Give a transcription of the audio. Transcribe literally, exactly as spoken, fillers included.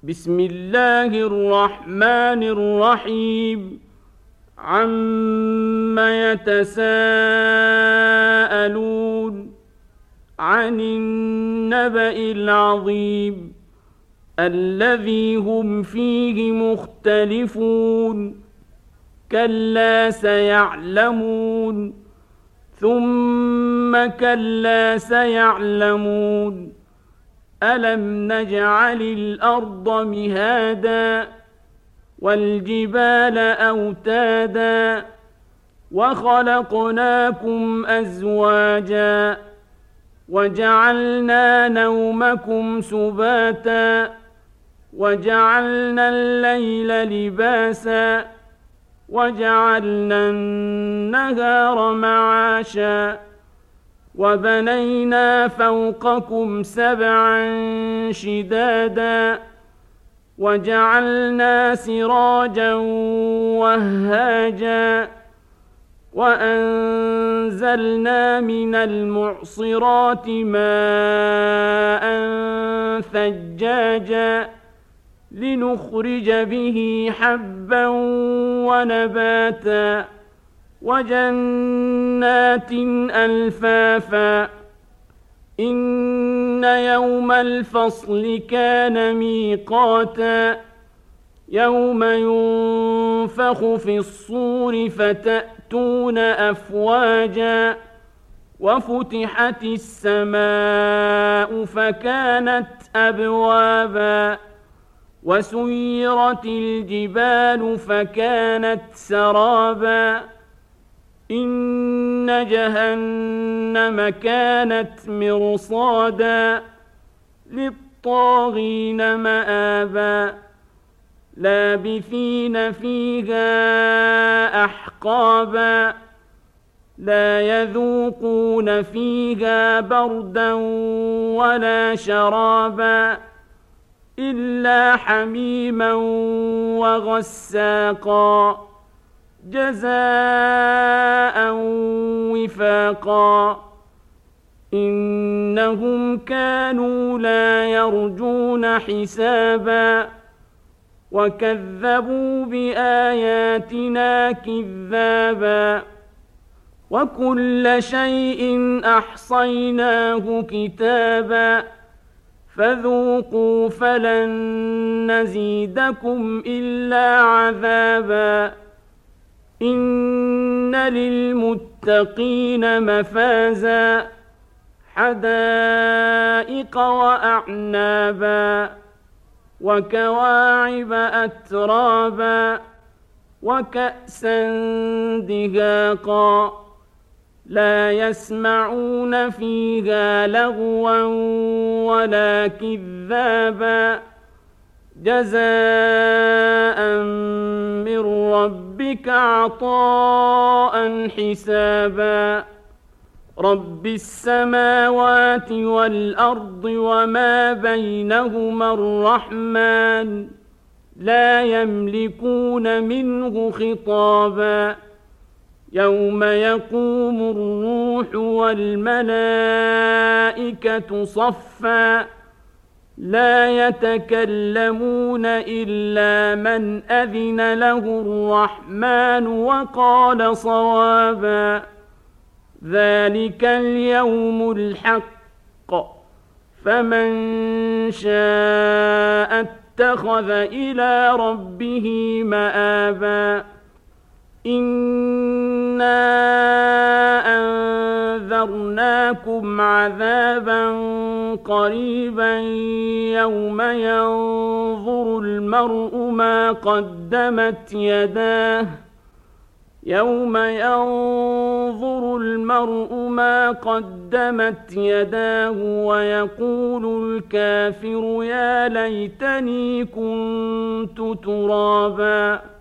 بسم الله الرحمن الرحيم عم يتساءلون عن النبأ العظيم الذي هم فيه مختلفون كلا سيعلمون ثم كلا سيعلمون ألم نجعل الأرض مهادا والجبال أوتادا وخلقناكم أزواجا وجعلنا نومكم سباتا وجعلنا الليل لباسا وجعلنا النهار معاشا وبنينا فوقكم سبعا شدادا وجعلنا سراجا وهاجا وأنزلنا من المعصرات ماء ثجاجا لنخرج به حبا ونباتا وجنات ألفافا إن يوم الفصل كان ميقاتا يوم ينفخ في الصور فتأتون أفواجا وفتحت السماء فكانت أبوابا وسيرت الجبال فكانت سرابا إن جهنم كانت مرصادا للطاغين مآبا لابثين فيها أحقابا لا يذوقون فيها بردا ولا شرابا إلا حميما وغساقا جزاء وفاقا إنهم كانوا لا يرجون حسابا وكذبوا بآياتنا كذابا وكل شيء أحصيناه كتابا فذوقوا فلن نزيدكم إلا عذابا إن للمتقين مفازا حدائق وأعنابا وكواعب أترابا وكأسا دهاقا لا يسمعون فيها لغوا ولا كذابا جزاء من ربك عطاء حسابا رب السماوات والأرض وما بينهما الرحمن لا يملكون منه خطابا يوم يقوم الروح والملائكة صفا لا يتكلمون إلا من أذن له الرحمن وقال صوابا ذلك اليوم الحق فمن شاء اتخذ إلى ربه مآبا إنا أنذرناكم عذابا قريبا يوم ينظر المرء ما قدمت يداه يوم ينظر المرء ما قدمت يداه ويقول الكافر يا ليتني كنت ترابا